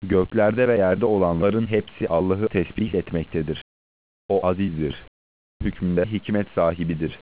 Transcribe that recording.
Göklerde ve yerde olanların hepsi Allah'ı tesbih etmektedir. O azizdir. Hükmünde hikmet sahibidir.